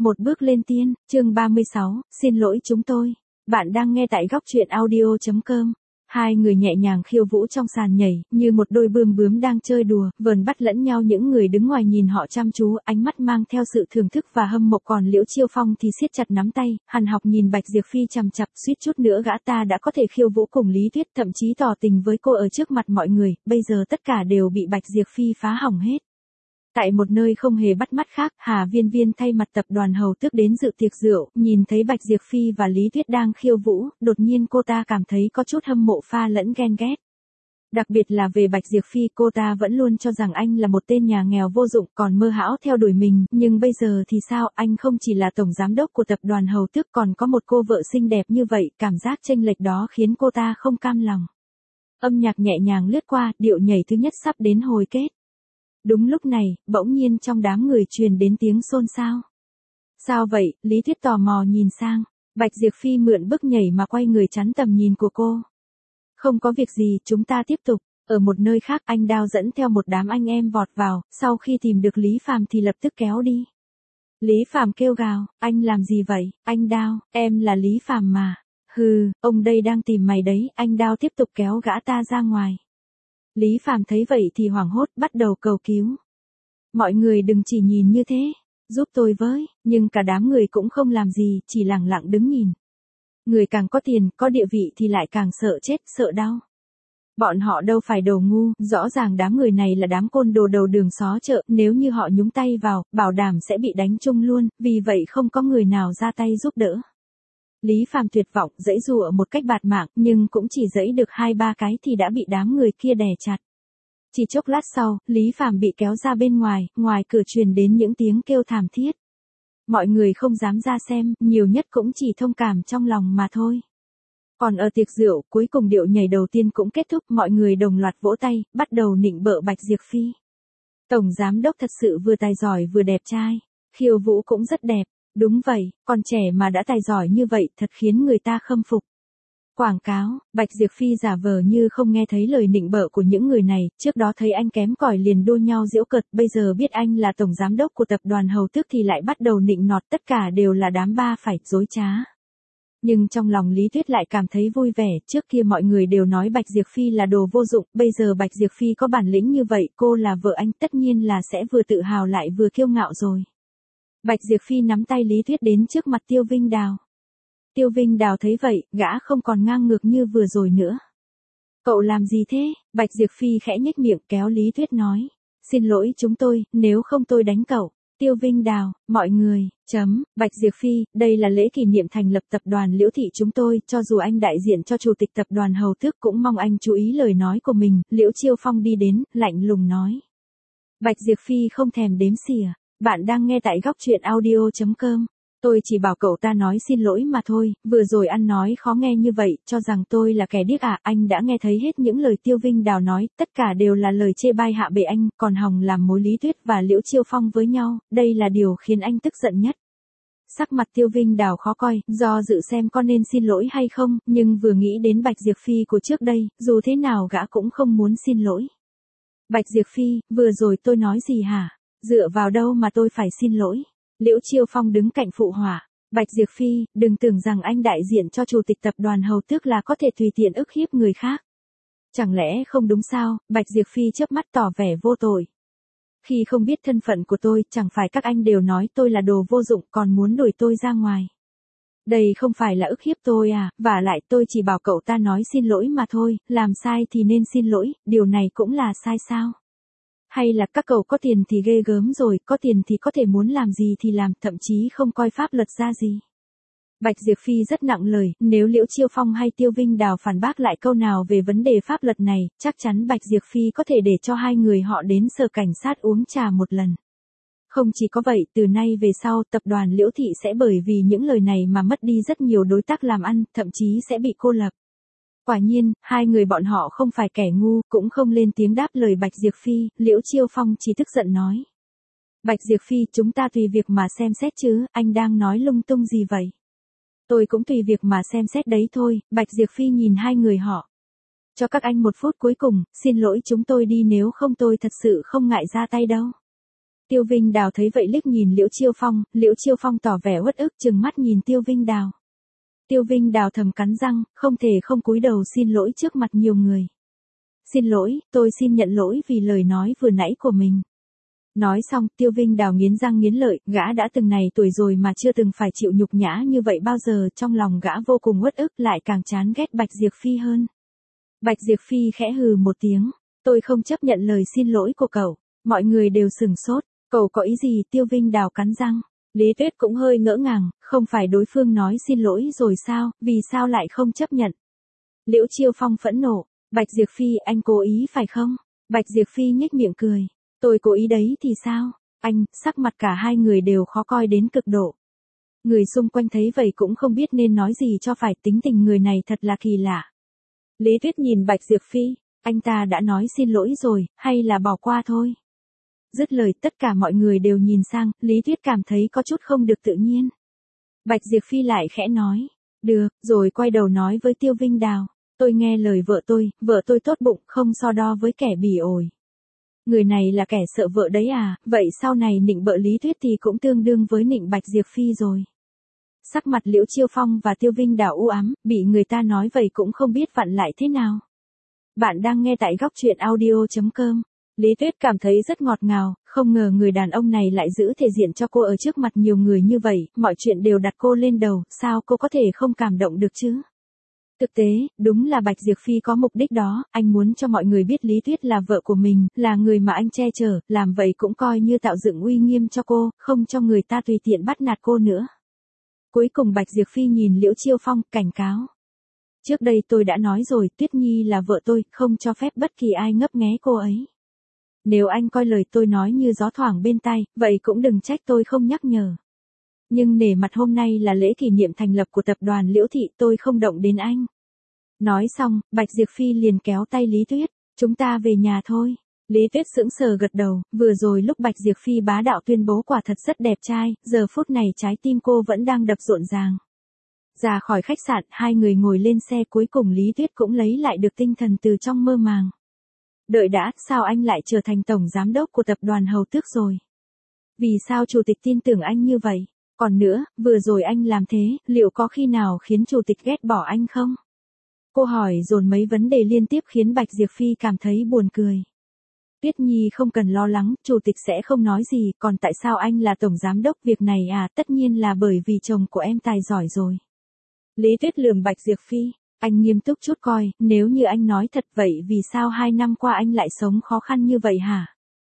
Một bước lên tiên, chương 36, xin lỗi chúng tôi. Bạn đang nghe tại góc truyện audio.com. Hai người nhẹ nhàng khiêu vũ trong sàn nhảy, như một đôi bươm bướm đang chơi đùa, vờn bắt lẫn nhau. Những người đứng ngoài nhìn họ chăm chú, ánh mắt mang theo sự thưởng thức và hâm mộ. Còn Liễu Chiêu Phong thì siết chặt nắm tay, hằn học nhìn Bạch Diệp Phi chằm chằm, suýt chút nữa gã ta đã có thể khiêu vũ cùng Lý Tuyết, thậm chí tỏ tình với cô ở trước mặt mọi người. Bây giờ tất cả đều bị Bạch Diệp Phi phá hỏng hết. Tại một nơi không hề bắt mắt khác, Hà Viên Viên thay mặt tập đoàn hầu tước đến dự tiệc rượu, nhìn thấy Bạch Diệp Phi và Lý Tuyết đang khiêu vũ, đột nhiên cô ta cảm thấy có chút hâm mộ pha lẫn ghen ghét. Đặc biệt là về Bạch Diệp Phi, cô ta vẫn luôn cho rằng anh là một tên nhà nghèo vô dụng, còn mơ hão theo đuổi mình, nhưng bây giờ thì sao, anh không chỉ là tổng giám đốc của tập đoàn hầu tước còn có một cô vợ xinh đẹp như vậy, cảm giác chênh lệch đó khiến cô ta không cam lòng. Âm nhạc nhẹ nhàng lướt qua, điệu nhảy thứ nhất sắp đến hồi kết. Đúng lúc này, bỗng nhiên trong đám người truyền đến tiếng xôn xao. Sao vậy? Lý Tuyết tò mò nhìn sang. Bạch Diệp Phi mượn bước nhảy mà quay người chắn tầm nhìn của cô. Không có việc gì, chúng ta tiếp tục. Ở một nơi khác, anh Đao dẫn theo một đám anh em vọt vào, sau khi tìm được Lý Phàm thì lập tức kéo đi. Lý Phàm kêu gào, anh làm gì vậy? Anh Đao, em là Lý Phàm mà. Hừ, ông đây đang tìm mày đấy. Anh Đao tiếp tục kéo gã ta ra ngoài. Lý Phàm thấy vậy thì hoảng hốt, bắt đầu cầu cứu. Mọi người đừng chỉ nhìn như thế, giúp tôi với, nhưng cả đám người cũng không làm gì, chỉ lặng lặng đứng nhìn. Người càng có tiền, có địa vị thì lại càng sợ chết, sợ đau. Bọn họ đâu phải đồ ngu, rõ ràng đám người này là đám côn đồ đầu đường xó chợ, nếu như họ nhúng tay vào, bảo đảm sẽ bị đánh chung luôn, vì vậy không có người nào ra tay giúp đỡ. Lý Phàm tuyệt vọng, giãy giụa một cách bạt mạng, nhưng cũng chỉ giãy được 2-3 cái thì đã bị đám người kia đè chặt. Chỉ chốc lát sau, Lý Phàm bị kéo ra bên ngoài, ngoài cửa truyền đến những tiếng kêu thảm thiết. Mọi người không dám ra xem, nhiều nhất cũng chỉ thông cảm trong lòng mà thôi. Còn ở tiệc rượu, cuối cùng điệu nhảy đầu tiên cũng kết thúc, mọi người đồng loạt vỗ tay, bắt đầu nịnh bợ Bạch Diệp Phi. Tổng giám đốc thật sự vừa tài giỏi vừa đẹp trai, khiêu vũ cũng rất đẹp. Đúng vậy, còn trẻ mà đã tài giỏi như vậy thật khiến người ta khâm phục. Quảng cáo, Bạch Diệp Phi giả vờ như không nghe thấy lời nịnh bợ của những người này, trước đó thấy anh kém cỏi liền đua nhau giễu cợt, bây giờ biết anh là tổng giám đốc của tập đoàn hầu tước thì lại bắt đầu nịnh nọt, tất cả đều là đám ba phải dối trá. Nhưng trong lòng Lý Tuyết lại cảm thấy vui vẻ, trước kia mọi người đều nói Bạch Diệp Phi là đồ vô dụng, bây giờ Bạch Diệp Phi có bản lĩnh như vậy, cô là vợ anh tất nhiên là sẽ vừa tự hào lại vừa kiêu ngạo rồi. Bạch Diệp Phi nắm tay Lý Tuyết đến trước mặt Tiêu Vinh Đào. Tiêu Vinh Đào thấy vậy, gã không còn ngang ngược như vừa rồi nữa. Cậu làm gì thế? Bạch Diệp Phi khẽ nhếch miệng kéo Lý Tuyết nói. Xin lỗi chúng tôi, nếu không tôi đánh cậu. Tiêu Vinh Đào, mọi người, Bạch Diệp Phi, đây là lễ kỷ niệm thành lập tập đoàn Liễu Thị chúng tôi, cho dù anh đại diện cho chủ tịch tập đoàn hầu tước cũng mong anh chú ý lời nói của mình. Liễu Chiêu Phong đi đến, lạnh lùng nói. Bạch Diệp Phi không thèm đếm xỉa. Bạn đang nghe tại góc truyện audio.com. Tôi chỉ bảo cậu ta nói xin lỗi mà thôi, vừa rồi ăn nói khó nghe như vậy, cho rằng tôi là kẻ điếc à, anh đã nghe thấy hết những lời Tiêu Vinh Đào nói, tất cả đều là lời chê bai hạ bệ anh, còn hòng làm mối Lý Tuyết và Liễu Chiêu Phong với nhau, đây là điều khiến anh tức giận nhất. Sắc mặt Tiêu Vinh Đào khó coi, do dự xem có nên xin lỗi hay không, nhưng vừa nghĩ đến Bạch Diệp Phi của trước đây, dù thế nào gã cũng không muốn xin lỗi. Bạch Diệp Phi, vừa rồi tôi nói gì hả? Dựa vào đâu mà tôi phải xin lỗi? Liễu Chiêu Phong đứng cạnh phụ họa. Bạch Diệp Phi, đừng tưởng rằng anh đại diện cho chủ tịch tập đoàn hầu tước là có thể tùy tiện ức hiếp người khác. Chẳng lẽ không đúng sao? Bạch Diệp Phi chớp mắt tỏ vẻ vô tội. Khi không biết thân phận của tôi, chẳng phải các anh đều nói tôi là đồ vô dụng còn muốn đuổi tôi ra ngoài. Đây không phải là ức hiếp tôi à, vả lại tôi chỉ bảo cậu ta nói xin lỗi mà thôi, làm sai thì nên xin lỗi, điều này cũng là sai sao? Hay là các cậu có tiền thì ghê gớm rồi, có tiền thì có thể muốn làm gì thì làm, thậm chí không coi pháp luật ra gì. Bạch Diệp Phi rất nặng lời, nếu Liễu Chiêu Phong hay Tiêu Vinh Đào phản bác lại câu nào về vấn đề pháp luật này, chắc chắn Bạch Diệp Phi có thể để cho hai người họ đến sở cảnh sát uống trà một lần. Không chỉ có vậy, từ nay về sau, tập đoàn Liễu Thị sẽ bởi vì những lời này mà mất đi rất nhiều đối tác làm ăn, thậm chí sẽ bị cô lập. Quả nhiên, hai người bọn họ không phải kẻ ngu, cũng không lên tiếng đáp lời Bạch Diệp Phi, Liễu Chiêu Phong chỉ tức giận nói. Bạch Diệp Phi, chúng ta tùy việc mà xem xét chứ, anh đang nói lung tung gì vậy? Tôi cũng tùy việc mà xem xét đấy thôi, Bạch Diệp Phi nhìn hai người họ. Cho các anh 1 phút cuối cùng, xin lỗi chúng tôi đi nếu không tôi thật sự không ngại ra tay đâu. Tiêu Vinh Đào thấy vậy liếc nhìn Liễu Chiêu Phong tỏ vẻ uất ức trừng mắt nhìn Tiêu Vinh Đào. Tiêu Vinh Đào thầm cắn răng, không thể không cúi đầu xin lỗi trước mặt nhiều người. Xin lỗi, tôi xin nhận lỗi vì lời nói vừa nãy của mình. Nói xong, Tiêu Vinh Đào nghiến răng nghiến lợi, gã đã từng này tuổi rồi mà chưa từng phải chịu nhục nhã như vậy bao giờ, trong lòng gã vô cùng uất ức lại càng chán ghét Bạch Diệp Phi hơn. Bạch Diệp Phi khẽ hừ một tiếng, tôi không chấp nhận lời xin lỗi của cậu, mọi người đều sửng sốt, cậu có ý gì? Tiêu Vinh Đào cắn răng. Lý Tuyết cũng hơi ngỡ ngàng, không phải đối phương nói xin lỗi rồi sao, vì sao lại không chấp nhận? Liễu Chiêu Phong phẫn nộ, Bạch Diệp Phi anh cố ý phải không? Bạch Diệp Phi nhếch miệng cười, tôi cố ý đấy thì sao? Anh, sắc mặt cả hai người đều khó coi đến cực độ. Người xung quanh thấy vậy cũng không biết nên nói gì cho phải, tính tình người này thật là kỳ lạ. Lý Tuyết nhìn Bạch Diệp Phi, anh ta đã nói xin lỗi rồi, hay là bỏ qua thôi? Dứt lời tất cả mọi người đều nhìn sang, Lý Tuyết cảm thấy có chút không được tự nhiên. Bạch Diệp Phi lại khẽ nói, được, rồi quay đầu nói với Tiêu Vinh Đào, tôi nghe lời vợ tôi tốt bụng, không so đo với kẻ bỉ ổi. Người này là kẻ sợ vợ đấy à, vậy sau này nịnh bợ Lý Tuyết thì cũng tương đương với nịnh Bạch Diệp Phi rồi. Sắc mặt Liễu Chiêu Phong và Tiêu Vinh Đào u ám, bị người ta nói vậy cũng không biết vặn lại thế nào. Bạn đang nghe tại góc truyện audio.com. Lý Tuyết cảm thấy rất ngọt ngào, không ngờ người đàn ông này lại giữ thể diện cho cô ở trước mặt nhiều người như vậy, mọi chuyện đều đặt cô lên đầu, sao cô có thể không cảm động được chứ? Thực tế, đúng là Bạch Diệp Phi có mục đích đó, anh muốn cho mọi người biết Lý Tuyết là vợ của mình, là người mà anh che chở, làm vậy cũng coi như tạo dựng uy nghiêm cho cô, không cho người ta tùy tiện bắt nạt cô nữa. Cuối cùng Bạch Diệp Phi nhìn Liễu Chiêu Phong, cảnh cáo. Trước đây tôi đã nói rồi, Tuyết Nhi là vợ tôi, không cho phép bất kỳ ai ngấp nghé cô ấy. Nếu anh coi lời tôi nói như gió thoảng bên tai, vậy cũng đừng trách tôi không nhắc nhở. Nhưng nể mặt hôm nay là lễ kỷ niệm thành lập của tập đoàn Liễu Thị, tôi không động đến anh. Nói xong, Bạch Diệp Phi liền kéo tay Lý Tuyết, chúng ta về nhà thôi. Lý Tuyết sững sờ gật đầu, vừa rồi lúc Bạch Diệp Phi bá đạo tuyên bố quả thật rất đẹp trai, giờ phút này trái tim cô vẫn đang đập rộn ràng. Ra khỏi khách sạn, hai người ngồi lên xe, cuối cùng Lý Tuyết cũng lấy lại được tinh thần từ trong mơ màng. Đợi đã, sao anh lại trở thành tổng giám đốc của tập đoàn Hầu Tước rồi? Vì sao chủ tịch tin tưởng anh như vậy? Còn nữa, vừa rồi anh làm thế, liệu có khi nào khiến chủ tịch ghét bỏ anh không? Cô hỏi dồn mấy vấn đề liên tiếp khiến Bạch Diệp Phi cảm thấy buồn cười. Tuyết Nhi không cần lo lắng, chủ tịch sẽ không nói gì, còn tại sao anh là tổng giám đốc, việc này à, tất nhiên là bởi vì chồng của em tài giỏi rồi. Lý Tuyết lườm Bạch Diệp Phi, anh nghiêm túc chút coi, nếu như anh nói thật vậy vì sao 2 năm qua anh lại sống khó khăn như vậy hả?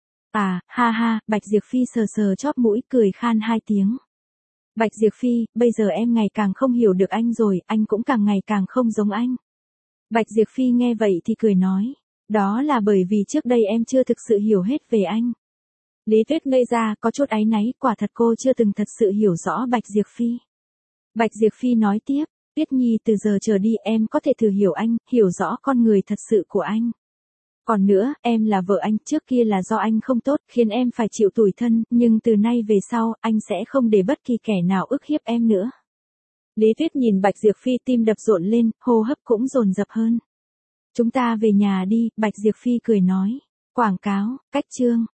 À, ha ha, Bạch Diệp Phi sờ sờ chóp mũi cười khan 2 tiếng. Bạch Diệp Phi, bây giờ em ngày càng không hiểu được anh rồi, anh cũng càng ngày càng không giống anh. Bạch Diệp Phi nghe vậy thì cười nói, đó là bởi vì trước đây em chưa thực sự hiểu hết về anh. Lý Tuyết ngây ra, có chút áy náy, quả thật cô chưa từng thật sự hiểu rõ Bạch Diệp Phi. Bạch Diệp Phi nói tiếp, Tuyết Nhi từ giờ trở đi em có thể thử hiểu anh, hiểu rõ con người thật sự của anh. Còn nữa, em là vợ anh, trước kia là do anh không tốt, khiến em phải chịu tủi thân, nhưng từ nay về sau, anh sẽ không để bất kỳ kẻ nào ức hiếp em nữa. Lý Tuyết nhìn Bạch Diệp Phi, tim đập rộn lên, hô hấp cũng dồn dập hơn. Chúng ta về nhà đi, Bạch Diệp Phi cười nói. Quảng cáo, cách chương.